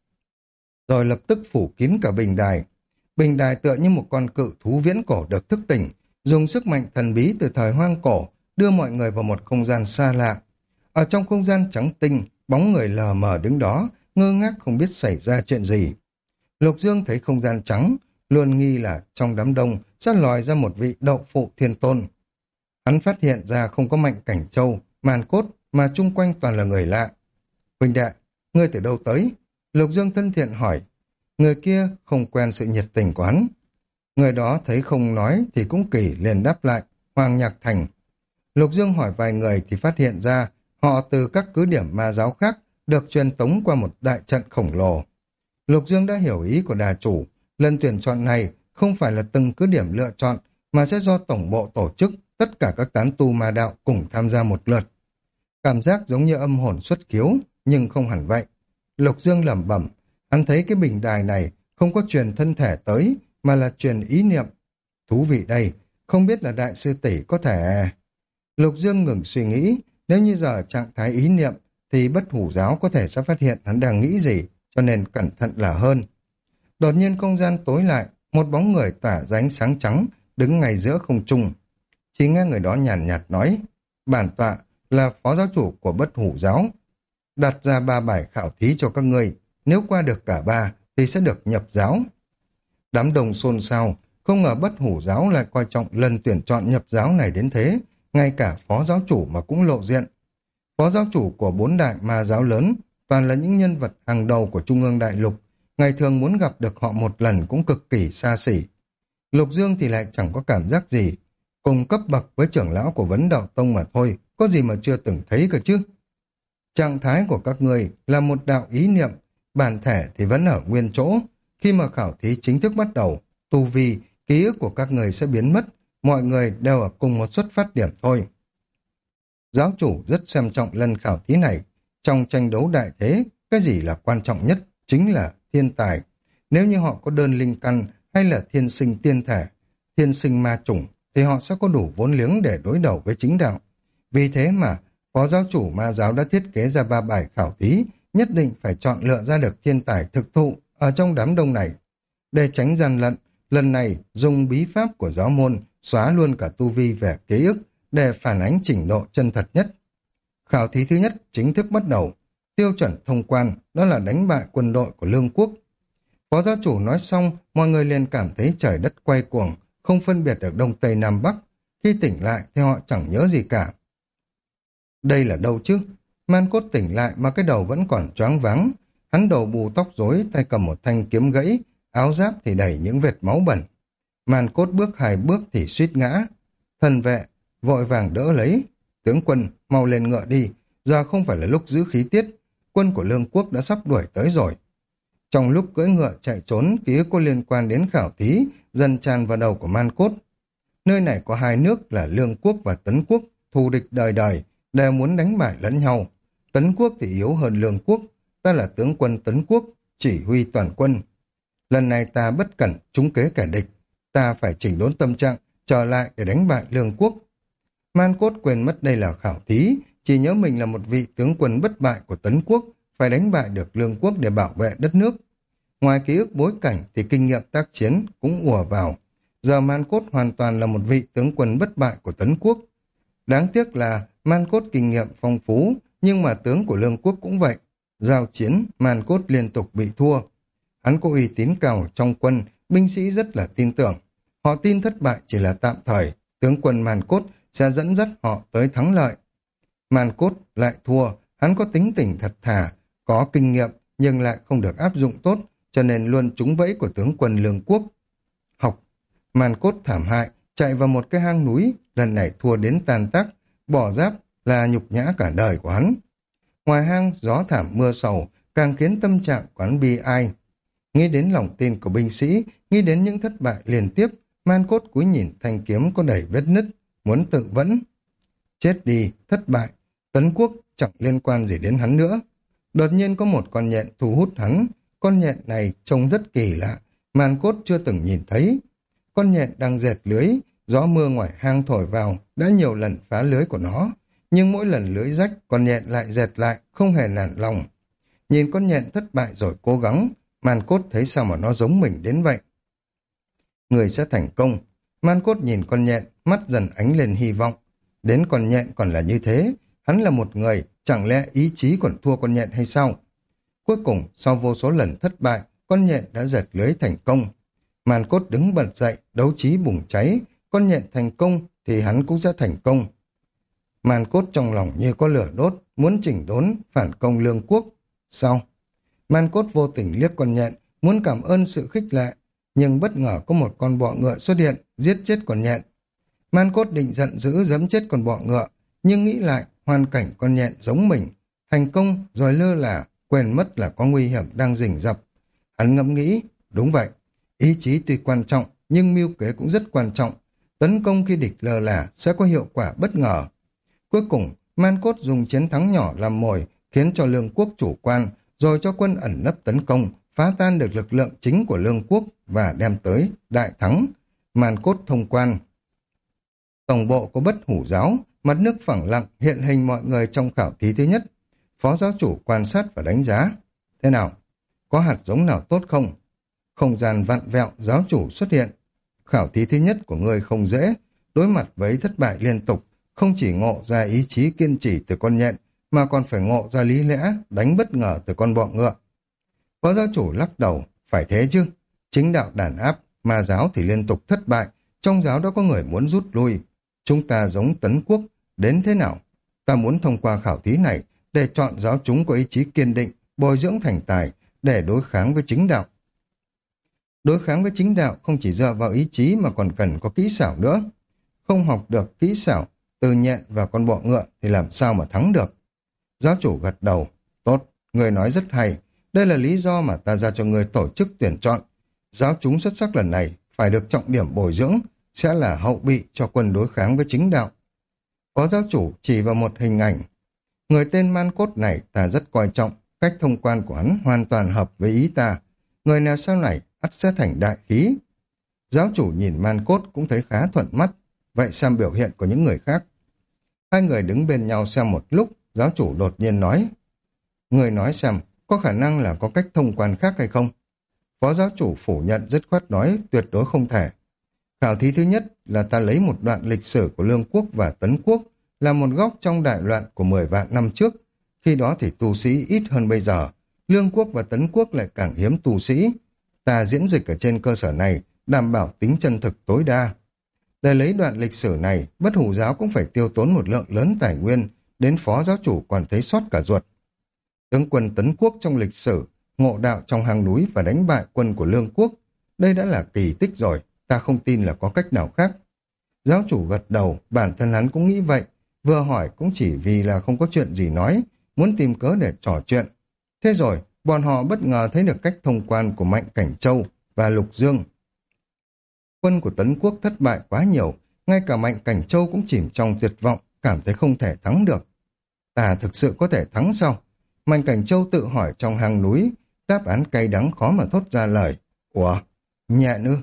Rồi lập tức phủ kín cả bình đài. Bình đài tựa như một con cự thú viễn cổ được thức tỉnh, dùng sức mạnh thần bí từ thời hoang cổ, đưa mọi người vào một không gian xa lạ. Ở trong không gian trắng tinh, bóng người lờ mờ đứng đó, ngơ ngác không biết xảy ra chuyện gì. Lục Dương thấy không gian trắng, luôn nghi là trong đám đông sẽ lòi ra một vị đậu phụ thiên tôn. Hắn phát hiện ra không có Mạnh Cảnh Châu, Màn Cốt, mà chung quanh toàn là người lạ. Huynh đệ, ngươi từ đâu tới? Lục Dương thân thiện hỏi. Người kia không quen sự nhiệt tình của hắn. Người đó thấy không nói thì cũng kỳ, liền đáp lại, Hoàng Nhạc Thành. Lục Dương hỏi vài người thì phát hiện ra họ từ các cứ điểm ma giáo khác được truyền tống qua một đại trận khổng lồ. Lục Dương đã hiểu ý của đà chủ, lần tuyển chọn này không phải là từng cứ điểm lựa chọn mà sẽ do tổng bộ tổ chức, tất cả các tán tu ma đạo cùng tham gia một lượt. Cảm giác giống như âm hồn xuất khiếu, nhưng không hẳn vậy. Lục Dương lẩm bẩm, hắn thấy cái bình đài này không có truyền thân thể tới, mà là truyền ý niệm. Thú vị đây, không biết là đại sư tỷ có thể... Lục Dương ngừng suy nghĩ, nếu như giờ trạng thái ý niệm, thì bất hủ giáo có thể sẽ phát hiện hắn đang nghĩ gì, cho nên cẩn thận là hơn. Đột nhiên không gian tối lại, một bóng người tỏa ra ánh sáng trắng, đứng ngay giữa không trung. Chỉ nghe người đó nhàn nhạt nói, bản tọa là phó giáo chủ của bất hủ giáo. Đặt ra 3 bài khảo thí cho các ngươi, nếu qua được cả 3 thì sẽ được nhập giáo. Đám đông xôn xao, không ngờ bất hủ giáo lại coi trọng lần tuyển chọn nhập giáo này đến thế, ngay cả phó giáo chủ mà cũng lộ diện. Phó giáo chủ của 4 đại ma giáo lớn, toàn là những nhân vật hàng đầu của Trung ương Đại Lục, ngày thường muốn gặp được họ một lần cũng cực kỳ xa xỉ. Lục Dương thì lại chẳng có cảm giác gì, cùng cấp bậc với trưởng lão của Vấn Đạo Tông mà thôi, có gì mà chưa từng thấy cơ chứ. Trạng thái của các người là một đạo ý niệm, bản thể thì vẫn ở nguyên chỗ. Khi mà khảo thí chính thức bắt đầu, tu vi, ký ức của các người sẽ biến mất, mọi người đều ở cùng một xuất phát điểm thôi. Giáo chủ rất xem trọng lần khảo thí này. Trong tranh đấu đại thế, cái gì là quan trọng nhất? Chính là thiên tài. Nếu như họ có đơn linh căn hay là thiên sinh tiên thể, thiên sinh ma chủng, thì họ sẽ có đủ vốn liếng để đối đầu với chính đạo. Vì thế mà, phó giáo chủ ma giáo đã thiết kế ra 3 bài khảo thí, nhất định phải chọn lựa ra được thiên tài thực thụ ở trong đám đông này. Để tránh gian lận, lần này dùng bí pháp của giáo môn xóa luôn cả tu vi về ký ức để phản ánh trình độ chân thật nhất. Khảo thí thứ nhất chính thức bắt đầu. Tiêu chuẩn thông quan đó là đánh bại quân đội của Lương Quốc. Phó giáo chủ nói xong, mọi người liền cảm thấy trời đất quay cuồng, không phân biệt được đông tây nam bắc. Khi tỉnh lại thì họ chẳng nhớ gì cả. Đây là đâu chứ? Man Cốt tỉnh lại mà cái đầu vẫn còn choáng váng. Hắn đầu bù tóc rối, tay cầm một thanh kiếm gãy, áo giáp thì đầy những vệt máu bẩn. Man Cốt bước 2 bước thì suýt ngã. Thần vệ vội vàng đỡ lấy. Tướng quân, mau lên ngựa đi, giờ không phải là lúc giữ khí tiết. Quân của Lương Quốc đã sắp đuổi tới rồi. Trong lúc cưỡi ngựa chạy trốn, ký ức có liên quan đến khảo thí dần tràn vào đầu của Man Cốt. Nơi này có 2 nước là Lương Quốc và Tấn Quốc, thù địch đời đời, đều muốn đánh bại lẫn nhau. Tấn Quốc thì yếu hơn Lương Quốc, ta là tướng quân Tấn Quốc, chỉ huy toàn quân. Lần này ta bất cẩn trúng kế kẻ địch, ta phải chỉnh đốn tâm trạng trở lại để đánh bại Lương quốc. Man Cốt quên mất đây là khảo thí, chỉ nhớ mình là một vị tướng quân bất bại của Tấn quốc, phải đánh bại được Lương quốc để bảo vệ đất nước. Ngoài ký ức bối cảnh thì kinh nghiệm tác chiến cũng ùa vào. Giờ Man Cốt hoàn toàn là một vị tướng quân bất bại của Tấn quốc. Đáng tiếc là Man Cốt kinh nghiệm phong phú, nhưng mà tướng của Lương quốc cũng vậy. Giao chiến, Man Cốt liên tục bị thua. Hắn có uy tín cao trong quân, binh sĩ rất là tin tưởng. Họ tin thất bại chỉ là tạm thời, tướng quân Man Cốt sẽ dẫn dắt họ tới thắng lợi. Man Cốt lại thua, hắn có tính tình thật thà, có kinh nghiệm nhưng lại không được áp dụng tốt, cho nên luôn trúng bẫy của tướng quân Lương quốc. Man Cốt thảm hại, chạy vào một cái hang núi, lần này thua đến tan tác, bỏ giáp là nhục nhã cả đời của hắn. Ngoài hang, gió thảm mưa sầu, càng khiến tâm trạng của hắn bi ai. Nghĩ đến lòng tin của binh sĩ, nghĩ đến những thất bại liên tiếp, Man Cốt cúi nhìn thanh kiếm có đầy vết nứt, muốn tự vẫn. Chết đi, thất bại, Tấn quốc chẳng liên quan gì đến hắn nữa. Đột nhiên có một con nhện thu hút hắn, con nhện này trông rất kỳ lạ, Man Cốt chưa từng nhìn thấy. Con nhện đang dệt lưới, gió mưa ngoài hang thổi vào, đã nhiều lần phá lưới của nó. Nhưng mỗi lần lưới rách, con nhện lại dệt lại, không hề nản lòng. Nhìn con nhện thất bại rồi cố gắng, Man Cốt thấy sao mà nó giống mình đến vậy. Người sẽ thành công. Man Cốt nhìn con nhện, mắt dần ánh lên hy vọng. Đến con nhện còn là như thế, hắn là một người, chẳng lẽ ý chí còn thua con nhện hay sao? Cuối cùng, sau vô số lần thất bại, con nhện đã dệt lưới thành công. Man Cốt đứng bật dậy, đấu trí bùng cháy, con nhện thành công thì hắn cũng sẽ thành công. Man Cốt trong lòng như có lửa đốt, muốn chỉnh đốn, phản công Lương quốc. Sao? Man Cốt vô tình liếc con nhện, muốn cảm ơn sự khích lệ, nhưng bất ngờ có một con bọ ngựa xuất hiện, giết chết con nhện. Man Cốt định giận dữ giẫm chết con bọ ngựa, nhưng nghĩ lại hoàn cảnh con nhện giống mình, thành công rồi lơ là, quên mất là có nguy hiểm đang rình rập. Hắn ngẫm nghĩ, đúng vậy, ý chí tuy quan trọng, nhưng mưu kế cũng rất quan trọng. Tấn công khi địch lơ là sẽ có hiệu quả bất ngờ. Cuối cùng, Man Cốt dùng chiến thắng nhỏ làm mồi, khiến cho Lương quốc chủ quan, rồi cho quân ẩn nấp tấn công, phá tan được lực lượng chính của Lương quốc và đem tới đại thắng. Man Cốt thông quan. Tổng bộ có Bất Hủ giáo, mặt nước phẳng lặng hiện hình mọi người trong khảo thí thứ nhất. Phó giáo chủ quan sát và đánh giá. Thế nào? Có hạt giống nào tốt không? Không gian vặn vẹo, giáo chủ xuất hiện. Khảo thí thứ nhất của ngươi không dễ, đối mặt với thất bại liên tục, không chỉ ngộ ra ý chí kiên trì từ con nhện, mà còn phải ngộ ra lý lẽ, đánh bất ngờ từ con bọ ngựa. Phó giáo chủ lắc đầu, phải thế chứ. Chính đạo đàn áp, ma giáo thì liên tục thất bại, trong giáo đó có người muốn rút lui. Chúng ta giống Tấn quốc, đến thế nào? Ta muốn thông qua khảo thí này để chọn giáo chúng có ý chí kiên định, bồi dưỡng thành tài, để đối kháng với chính đạo. Đối kháng với chính đạo không chỉ dựa vào ý chí mà còn cần có kỹ xảo nữa. Không học được kỹ xảo, từ nhện và con bọ ngựa thì làm sao mà thắng được. Giáo chủ gật đầu, tốt, người nói rất hay. Đây là lý do mà ta ra cho người tổ chức tuyển chọn. Giáo chúng xuất sắc lần này phải được trọng điểm bồi dưỡng, sẽ là hậu bị cho quân đối kháng với chính đạo. Phó giáo chủ chỉ vào một hình ảnh. Người tên Man Cốt này ta rất coi trọng, cách thông quan của hắn hoàn toàn hợp với ý ta. Người nào sau này ắt sẽ thành đại khí. Giáo chủ nhìn Man Cốt cũng thấy khá thuận mắt, vậy xem biểu hiện của những người khác. Hai người đứng bên nhau xem một lúc, giáo chủ đột nhiên nói. Người nói xem, có khả năng là có cách thông quan khác hay không? Phó giáo chủ phủ nhận dứt khoát nói tuyệt đối không thể. Khảo thí thứ nhất là ta lấy một đoạn lịch sử của Lương quốc và Tấn quốc, là một góc trong đại loạn của 10 vạn năm trước. Khi đó thì tu sĩ ít hơn bây giờ, Lương quốc và Tấn quốc lại càng hiếm tu sĩ. Ta diễn dịch ở trên cơ sở này, đảm bảo tính chân thực tối đa. Để lấy đoạn lịch sử này, Bất Hủ giáo cũng phải tiêu tốn một lượng lớn tài nguyên, đến phó giáo chủ còn thấy sót cả ruột. Tướng quân Tấn quốc trong lịch sử, ngộ đạo trong hang núi và đánh bại quân của Lương quốc, đây đã là kỳ tích rồi, ta không tin là có cách nào khác. Giáo chủ gật đầu, bản thân hắn cũng nghĩ vậy, vừa hỏi cũng chỉ vì là không có chuyện gì nói, muốn tìm cớ để trò chuyện. Thế rồi, bọn họ bất ngờ thấy được cách thông quan của Mạnh Cảnh Châu và Lục Dương. Quân của Tấn quốc thất bại quá nhiều, ngay cả Mạnh Cảnh Châu cũng chìm trong tuyệt vọng, cảm thấy không thể thắng được. Ta thực sự có thể thắng sao? Mạnh Cảnh Châu tự hỏi trong hang núi, đáp án cay đắng khó mà thốt ra lời. Ủa, nhẹ nữa.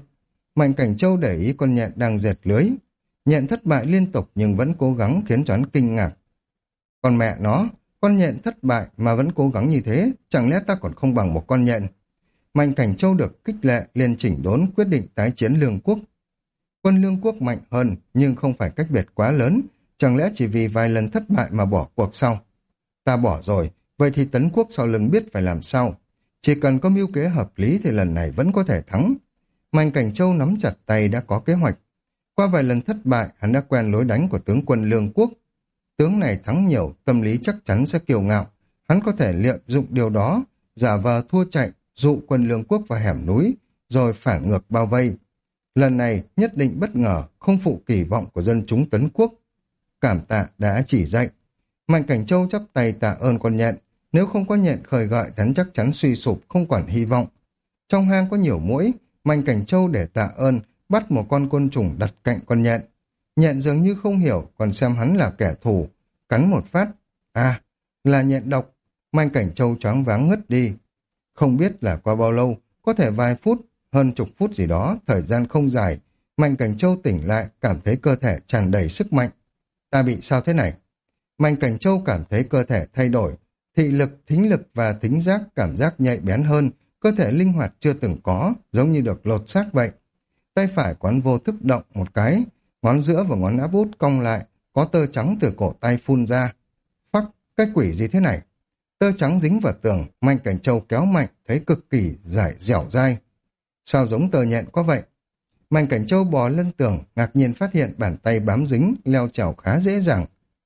Mạnh Cảnh Châu để ý con nhện đang dệt lưới. Nhện thất bại liên tục nhưng vẫn cố gắng khiến cho hắn kinh ngạc. Con mẹ nó, con nhện thất bại mà vẫn cố gắng như thế, chẳng lẽ ta còn không bằng một con nhện? Mạnh Cảnh Châu được kích lệ liền chỉnh đốn quyết định tái chiến Lương Quốc. Quân Lương Quốc mạnh hơn nhưng không phải cách biệt quá lớn, chẳng lẽ chỉ vì vài lần thất bại mà bỏ cuộc sao? Ta bỏ rồi, vậy thì Tấn Quốc sau lưng biết phải làm sao? Chỉ cần có mưu kế hợp lý thì lần này vẫn có thể thắng. Mạnh Cảnh Châu nắm chặt tay đã có kế hoạch. Qua vài lần thất bại, hắn đã quen lối đánh của tướng quân Lương Quốc. Tướng này thắng nhiều, tâm lý chắc chắn sẽ kiêu ngạo. Hắn có thể lợi dụng điều đó, giả vờ thua chạy, dụ quân Lương Quốc vào hẻm núi, rồi phản ngược bao vây. Lần này nhất định bất ngờ, không phụ kỳ vọng của dân chúng Tấn Quốc. Cảm tạ đã chỉ dạy. Mạnh Cảnh Châu chắp tay tạ ơn con nhện. Nếu không có nhện khởi gợi, hắn chắc chắn suy sụp, không quản hy vọng. Trong hang có nhiều muỗi, Mạnh Cảnh Châu để tạ ơn, bắt một con côn trùng đặt cạnh con nhện. Nhện dường như không hiểu, còn xem hắn là kẻ thù. Cắn một phát. À, là nhện độc. Mạnh Cảnh Châu choáng váng ngất đi. Không biết là qua bao lâu, có thể vài phút, hơn chục phút gì đó, thời gian không dài. Mạnh Cảnh Châu tỉnh lại, cảm thấy cơ thể tràn đầy sức mạnh. Ta bị sao thế này? Mạnh Cảnh Châu cảm thấy cơ thể thay đổi. Thị lực, thính lực và thính giác cảm giác nhạy bén hơn, cơ thể linh hoạt chưa từng có, giống như được lột xác vậy. Tay phải quán vô thức động một cái, ngón giữa và ngón áp út cong lại, có tơ trắng từ cổ tay phun ra. Phắc, cái quỷ gì thế này? Tơ trắng dính vào tường, Mạnh Cảnh Châu kéo mạnh, thấy cực kỳ dẻo dai. Sao giống tơ nhện có vậy? Mạnh Cảnh Châu bò lên tường, ngạc nhiên phát hiện bàn tay bám dính, leo trèo khá dễ dàng.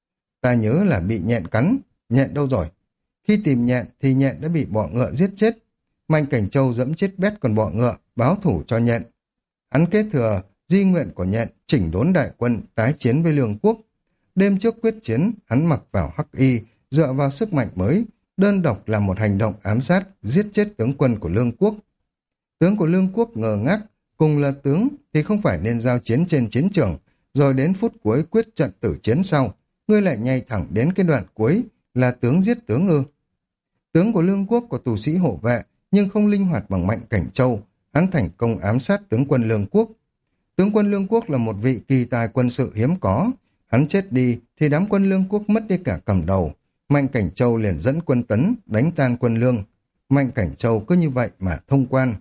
Ta nhớ là bị nhện cắn, nhện đâu rồi? Khi tìm nhện thì nhện đã bị bọ ngựa giết chết. Mạnh Cảnh Châu dẫm chết bét con bọ ngựa, báo thủ cho nhện. Hắn kế thừa di nguyện của nhện, chỉnh đốn đại quân, tái chiến với Lương Quốc. Đêm trước quyết chiến, hắn mặc vào hắc y, dựa vào sức mạnh mới, đơn độc làm một hành động ám sát, giết chết tướng quân của Lương Quốc. Tướng của Lương Quốc ngờ ngác, cùng là tướng thì không phải nên giao chiến trên chiến trường, rồi đến phút cuối quyết trận tử chiến sau, ngươi lại nhảy thẳng đến cái đoạn cuối là tướng giết tướng ư. Tướng của Lương Quốc có tù sĩ hộ vệ, nhưng không linh hoạt bằng Mạnh Cảnh Châu, hắn thành công ám sát tướng quân Lương Quốc. Tướng quân Lương Quốc là một vị kỳ tài quân sự hiếm có, hắn chết đi thì đám quân Lương Quốc mất đi cả cầm đầu. Mạnh Cảnh Châu liền dẫn quân tấn, đánh tan quân Lương. Mạnh Cảnh Châu cứ như vậy mà thông quan.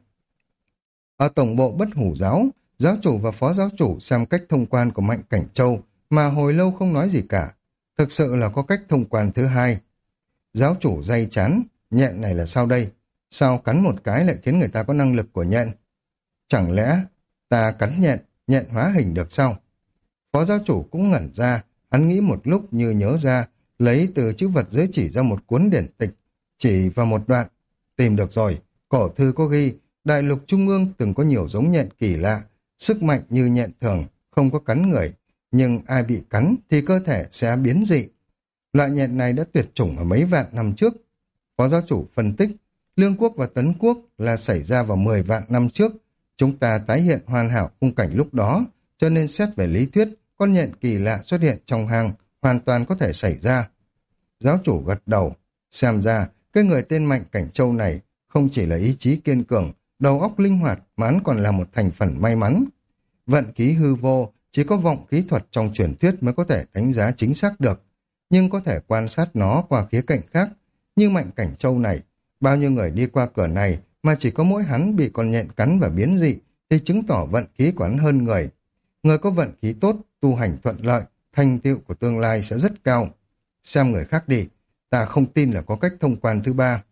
Ở tổng bộ Bất Hủ Giáo, giáo chủ và phó giáo chủ xem cách thông quan của Mạnh Cảnh Châu mà hồi lâu không nói gì cả. Thực sự là có cách thông quan thứ hai. Giáo chủ day chán, nhện này là sao đây? Sao cắn một cái lại khiến người ta có năng lực của nhện? Chẳng lẽ ta cắn nhện, nhện hóa hình được sao? Phó giáo chủ cũng ngẩn ra, hắn nghĩ một lúc như nhớ ra, lấy từ chữ vật giới chỉ ra một cuốn điển tịch, chỉ vào một đoạn. Tìm được rồi, cổ thư có ghi, đại lục trung ương từng có nhiều giống nhện kỳ lạ, sức mạnh như nhện thường, không có cắn người, nhưng ai bị cắn thì cơ thể sẽ biến dị. Loại nhện này đã tuyệt chủng ở mấy vạn năm trước. Phó giáo chủ phân tích, Lương Quốc và Tấn Quốc là xảy ra vào 10 vạn năm trước. Chúng ta tái hiện hoàn hảo khung cảnh lúc đó, cho nên xét về lý thuyết, con nhện kỳ lạ xuất hiện trong hang hoàn toàn có thể xảy ra. Giáo chủ gật đầu, xem ra cái người tên Mạnh Cảnh Châu này không chỉ là ý chí kiên cường, đầu óc linh hoạt mà hắn còn là một thành phần may mắn. Vận khí hư vô, chỉ có vọng khí thuật trong truyền thuyết mới có thể đánh giá chính xác được, nhưng có thể quan sát nó qua khía cạnh khác. Như Mạnh Cảnh Châu này, bao nhiêu người đi qua cửa này mà chỉ có mỗi hắn bị con nhện cắn và biến dị thì chứng tỏ vận khí của hắn hơn người. Người có vận khí tốt, tu hành thuận lợi, thành tựu của tương lai sẽ rất cao. Xem người khác đi, ta không tin là có cách thông quan thứ ba.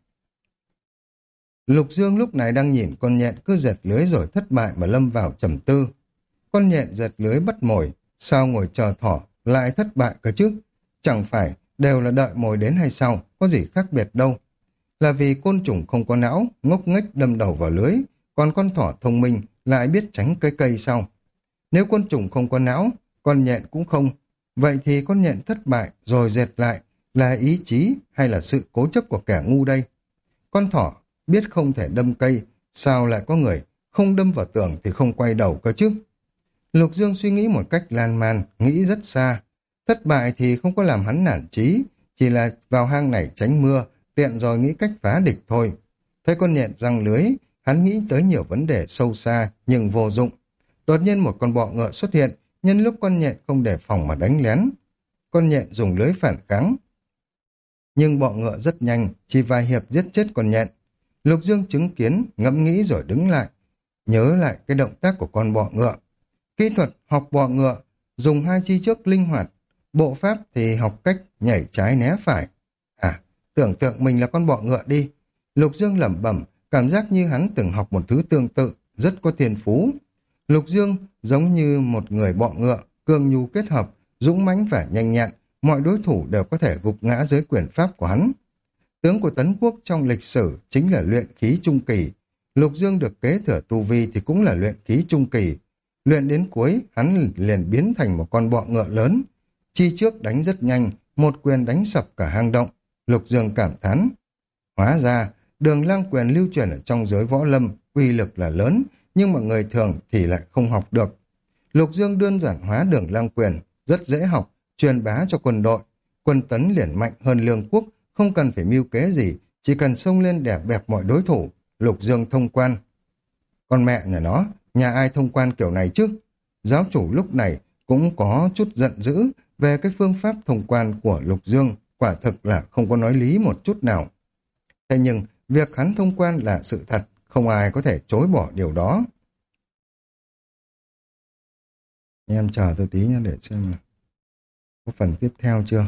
Lục Dương lúc này đang nhìn con nhện cứ dệt lưới rồi thất bại mà lâm vào trầm tư. Con nhện dệt lưới bắt mồi, sao ngồi chờ thỏ lại thất bại cơ chứ? Chẳng phải đều là đợi mồi đến hay sao, có gì khác biệt đâu. Là vì côn trùng không có não, ngốc nghếch đâm đầu vào lưới, còn con thỏ thông minh lại biết tránh cây sao? Nếu côn trùng không có não, con nhện cũng không, vậy thì con nhện thất bại rồi dệt lại là ý chí hay là sự cố chấp của kẻ ngu đây? Con thỏ biết không thể đâm cây, sao lại có người không đâm vào tường thì không quay đầu cơ chứ? Lục Dương suy nghĩ một cách lan man, nghĩ rất xa. Thất bại thì không có làm hắn nản chí, chỉ là vào hang này tránh mưa, tiện rồi nghĩ cách phá địch thôi. Thấy con nhện răng lưới, hắn nghĩ tới nhiều vấn đề sâu xa nhưng vô dụng. Đột nhiên một con bọ ngựa xuất hiện, nhân lúc con nhện không đề phòng mà đánh lén. Con nhện dùng lưới phản kháng, nhưng bọ ngựa rất nhanh, chỉ vài hiệp giết chết con nhện. Lục Dương chứng kiến, ngẫm nghĩ rồi đứng lại, nhớ lại cái động tác của con bọ ngựa. Kỹ thuật học bọ ngựa, dùng hai chi trước linh hoạt, bộ pháp thì học cách nhảy trái né phải. À, tưởng tượng mình là con bọ ngựa đi. Lục Dương lẩm bẩm, cảm giác như hắn từng học một thứ tương tự, rất có thiên phú. Lục Dương giống như một người bọ ngựa, cương nhu kết hợp, dũng mãnh và nhanh nhẹn, mọi đối thủ đều có thể gục ngã dưới quyền pháp của hắn. Tướng của Tấn Quốc trong lịch sử chính là luyện khí trung kỳ. Lục Dương được kế thừa tu vi thì cũng là luyện khí trung kỳ. Luyện đến cuối, hắn liền biến thành một con bọ ngựa lớn. Chi trước đánh rất nhanh, một quyền đánh sập cả hang động. Lục Dương cảm thán. Hóa ra, Đường Lang quyền lưu truyền ở trong giới võ lâm, uy lực là lớn, nhưng mà người thường thì lại không học được. Lục Dương đơn giản hóa Đường Lang quyền, rất dễ học, truyền bá cho quân đội. Quân Tấn liền mạnh hơn Lương Quốc, không cần phải mưu kế gì, chỉ cần xông lên đè bẹp mọi đối thủ. Lục Dương thông quan. Con mẹ nhà nó, nhà ai thông quan kiểu này chứ? Giáo chủ lúc này cũng có chút giận dữ về cái phương pháp thông quan của Lục Dương, quả thực là không có nói lý một chút nào. Thế nhưng, việc hắn thông quan là sự thật, không ai có thể chối bỏ điều đó. Em chờ tôi tí nhé để xem có phần tiếp theo chưa.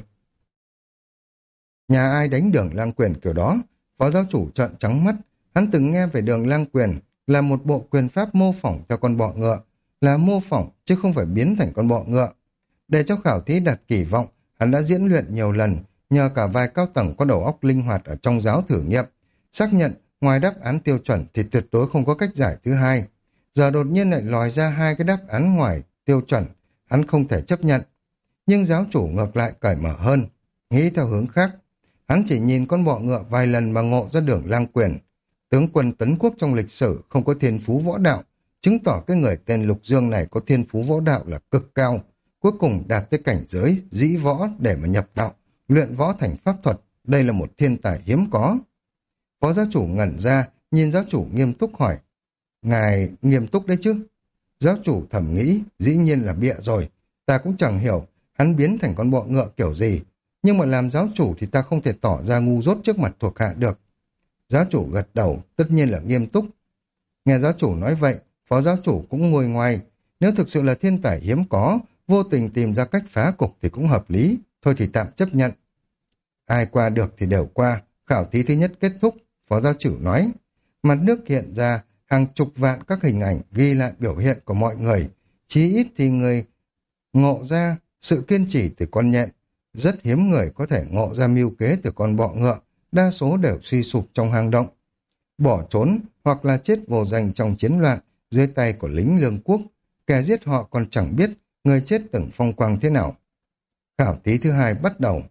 Nhà ai đánh Đường Lang quyền kiểu đó? Phó giáo chủ trợn trắng mắt. Hắn từng nghe về Đường Lang quyền là một bộ quyền pháp mô phỏng theo con bọ ngựa, là mô phỏng chứ không phải biến thành con bọ ngựa. Để cho khảo thí đặt kỳ vọng, hắn đã diễn luyện nhiều lần, nhờ cả vài cao tầng có đầu óc linh hoạt ở trong giáo thử nghiệm, xác nhận ngoài đáp án tiêu chuẩn thì tuyệt đối không có cách giải thứ hai. Giờ đột nhiên lại lòi ra hai cái đáp án ngoài tiêu chuẩn, hắn không thể chấp nhận. Nhưng giáo chủ ngược lại cởi mở hơn, nghĩ theo hướng khác. Hắn chỉ nhìn con bọ ngựa vài lần mà ngộ ra Đường Lang quyền. Tướng quân Tấn Quốc trong lịch sử không có thiên phú võ đạo, chứng tỏ cái người tên Lục Dương này có thiên phú võ đạo là cực cao, cuối cùng đạt tới cảnh giới dĩ võ để mà nhập đạo, luyện võ thành pháp thuật. Đây là một thiên tài hiếm có. Phó giáo chủ ngẩn ra, nhìn giáo chủ nghiêm túc hỏi, ngài nghiêm túc đấy chứ? Giáo chủ thầm nghĩ, dĩ nhiên là bịa rồi, ta cũng chẳng hiểu hắn biến thành con bọ ngựa kiểu gì, nhưng mà làm giáo chủ thì ta không thể tỏ ra ngu dốt trước mặt thuộc hạ được. Giáo chủ gật đầu, tất nhiên là nghiêm túc. Nghe giáo chủ nói vậy, phó giáo chủ cũng nguôi ngoai. Nếu thực sự là thiên tài hiếm có, vô tình tìm ra cách phá cục thì cũng hợp lý, thôi thì tạm chấp nhận. Ai qua được thì đều qua, khảo thí thứ nhất kết thúc, phó giáo chủ nói. Mặt nước hiện ra, hàng chục vạn các hình ảnh ghi lại biểu hiện của mọi người, chí ít thì người ngộ ra sự kiên trì từ con nhện. Rất hiếm người có thể ngộ ra mưu kế từ con bọ ngựa, đa số đều suy sụp trong hang động. Bỏ trốn hoặc là chết vô danh trong chiến loạn dưới tay của lính Lương Quốc, kẻ giết họ còn chẳng biết người chết từng phong quang thế nào. Khảo thí thứ hai bắt đầu.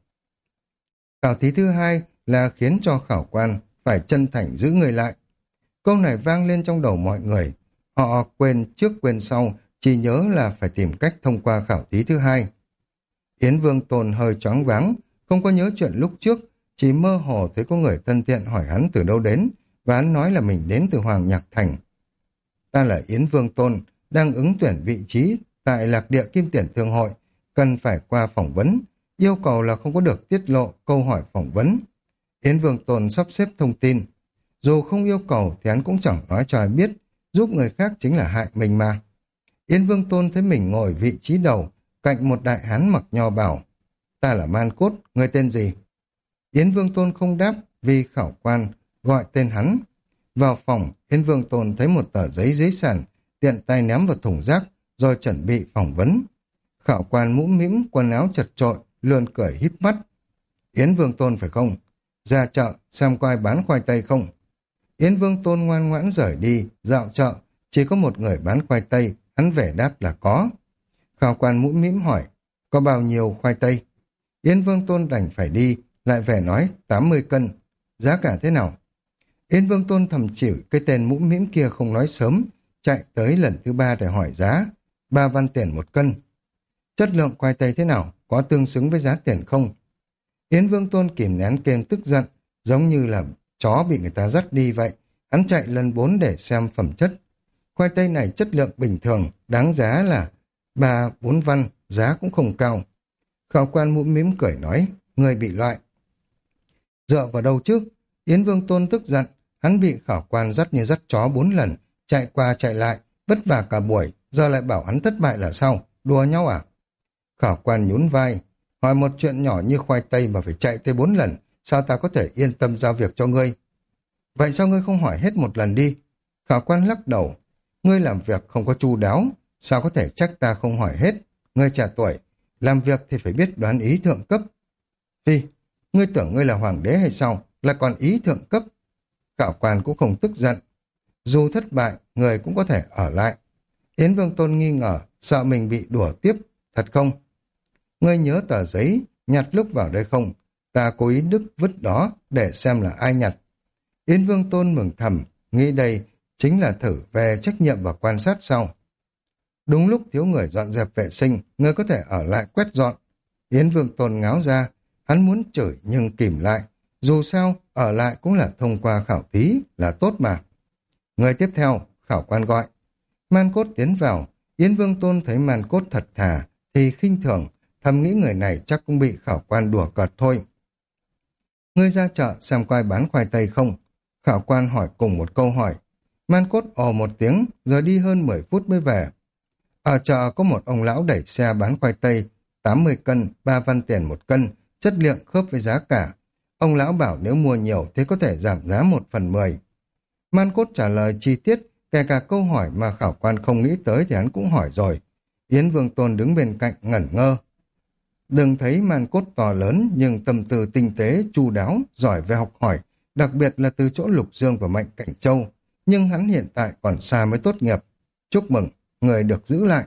Khảo thí thứ hai là khiến cho khảo quan phải chân thành giữ người lại. Câu này vang lên trong đầu mọi người. Họ quên trước quên sau, chỉ nhớ là phải tìm cách thông qua khảo thí thứ hai. Yến Vương Tôn hơi choáng váng, không có nhớ chuyện lúc trước, chỉ mơ hồ thấy có người thân thiện hỏi hắn từ đâu đến, và hắn nói là mình đến từ Hoàng Nhạc Thành. Ta là Yến Vương Tôn, đang ứng tuyển vị trí tại Lạc Địa Kim Tiền Thương Hội, cần phải qua phỏng vấn, yêu cầu là không có được tiết lộ câu hỏi phỏng vấn. Yến Vương Tôn sắp xếp thông tin. Dù không yêu cầu thì hắn cũng chẳng nói cho ai biết, giúp người khác chính là hại mình mà. Yến Vương Tôn thấy mình ngồi vị trí đầu, cạnh một đại hán mặc nho bào. Ta là Man Cốt, người tên gì? Yến Vương Tôn không đáp vì khảo quan gọi tên hắn. Vào phòng, Yến Vương Tôn thấy một tờ giấy dưới sàn, tiện tay ném vào thùng rác, rồi chuẩn bị phỏng vấn. Khảo quan mũm mĩm, quần áo chật chội, lươn cười híp mắt. Yến Vương Tôn phải không? Ra chợ, xem có ai bán khoai tây không? Yến Vương Tôn ngoan ngoãn rời đi, dạo chợ, chỉ có một người bán khoai tây, hắn vẻ đáp là có. Khảo quan mũm mĩm hỏi, có bao nhiêu khoai tây? Yến Vương Tôn đành phải đi, lại vẻ nói 80 cân. Giá cả thế nào? Yến Vương Tôn thầm chịu cái tên mũm mĩm kia không nói sớm, chạy tới lần thứ 3 để hỏi giá. 3 văn tiền 1 cân. Chất lượng khoai tây thế nào? Có tương xứng với giá tiền không? Yến Vương Tôn kìm nén cơn tức giận, giống như là chó bị người ta dắt đi vậy. Hắn chạy lần 4 để xem phẩm chất. Khoai tây này chất lượng bình thường, đáng giá là 3-4 văn, giá cũng không cao. Khảo quan mũm mĩm cười nói, người bị loại. Dựa vào đâu chứ? Yến Vương Tôn tức giận, hắn bị khảo quan dắt như dắt chó 4 lần, chạy qua chạy lại, vất vả cả buổi, giờ lại bảo hắn thất bại là sao? Đùa nhau à? Khảo quan nhún vai, hỏi một chuyện nhỏ như khoai tây mà phải chạy tới 4 lần, sao ta có thể yên tâm giao việc cho ngươi? Vậy sao ngươi không hỏi hết một lần đi? Khảo quan lắc đầu, ngươi làm việc không có chu đáo, sao có thể trách ta không hỏi hết? Ngươi trẻ tuổi, làm việc thì phải biết đoán ý thượng cấp. Phi, ngươi tưởng ngươi là hoàng đế hay sao? Là còn ý thượng cấp? Khảo quan cũng không tức giận. Dù thất bại, người cũng có thể ở lại. Yến Vương Tôn nghi ngờ, sợ mình bị đùa tiếp. Thật không? Ngươi nhớ tờ giấy, nhặt lúc vào đây không? Ta cố ý vứt đó để xem là ai nhặt. Yến Vương Tôn mừng thầm, nghĩ đây chính là thử về trách nhiệm và quan sát sau. Đúng lúc thiếu người dọn dẹp vệ sinh, ngươi có thể ở lại quét dọn. Yến Vương Tôn ngáo ra, hắn muốn chửi nhưng kìm lại. Dù sao, ở lại cũng là thông qua khảo thí, là tốt mà. Người tiếp theo, khảo quan gọi. Man Cốt tiến vào, Yến Vương Tôn thấy Man Cốt thật thà, thì khinh thường, thầm nghĩ người này chắc cũng bị khảo quan đùa cợt thôi. Ngươi ra chợ xem coi bán khoai tây không? Khảo quan hỏi cùng một câu hỏi. Man Cốt ồ một tiếng, rồi đi hơn 10 phút mới về. Ở chợ có một ông lão đẩy xe bán khoai tây, 80 cân, 3 văn tiền 1 cân, chất lượng khớp với giá cả. Ông lão bảo nếu mua nhiều thì có thể giảm giá 1/10. Man Cốt trả lời chi tiết, kể cả câu hỏi mà khảo quan không nghĩ tới thì hắn cũng hỏi rồi. Yến Vương Tôn đứng bên cạnh ngẩn ngơ. Đừng thấy Man Cốt to lớn nhưng tâm tư tinh tế, chu đáo, giỏi về học hỏi, đặc biệt là từ chỗ Lục Dương và Mạnh Cảnh Châu. Nhưng hắn hiện tại còn xa mới tốt nghiệp. Chúc mừng, người được giữ lại.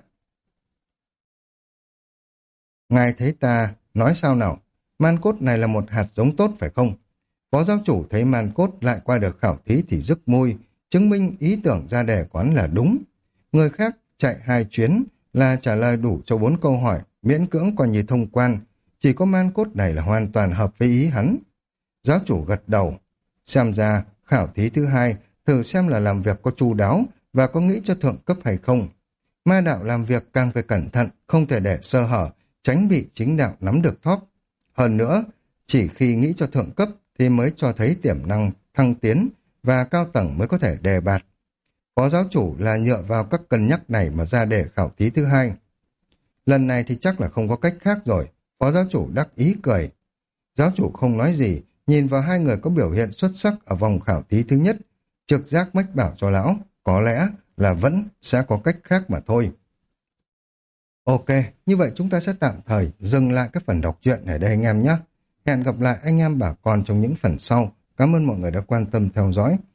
Ngài thấy ta, nói sao nào? Man Cốt này là một hạt giống tốt phải không? Phó giáo chủ thấy Man Cốt lại qua được khảo thí thì rức môi, chứng minh ý tưởng ra đề của hắn là đúng. Người khác chạy 2 chuyến là trả lời đủ cho 4 câu hỏi, miễn cưỡng coi như thông quan. Chỉ có Man Cốt này là hoàn toàn hợp với ý hắn. Giáo chủ gật đầu. Xem ra, khảo thí thứ 2, thử xem là làm việc có chu đáo và có nghĩ cho thượng cấp hay không. Ma đạo làm việc càng phải cẩn thận, không thể để sơ hở, tránh bị chính đạo nắm được thóp. Hơn nữa, chỉ khi nghĩ cho thượng cấp thì mới cho thấy tiềm năng thăng tiến và cao tầng mới có thể đề bạt. Phó giáo chủ là dựa vào các cân nhắc này mà ra đề khảo thí thứ 2. Lần này thì chắc là không có cách khác rồi. Phó giáo chủ đắc ý cười. Giáo chủ không nói gì, nhìn vào hai người có biểu hiện xuất sắc ở vòng khảo thí thứ nhất. Trực giác mách bảo cho lão, có lẽ là vẫn sẽ có cách khác mà thôi. Ok, như vậy chúng ta sẽ tạm thời dừng lại các phần đọc truyện ở đây anh em nhé. Hẹn gặp lại anh em bà con trong những phần sau. Cảm ơn mọi người đã quan tâm theo dõi.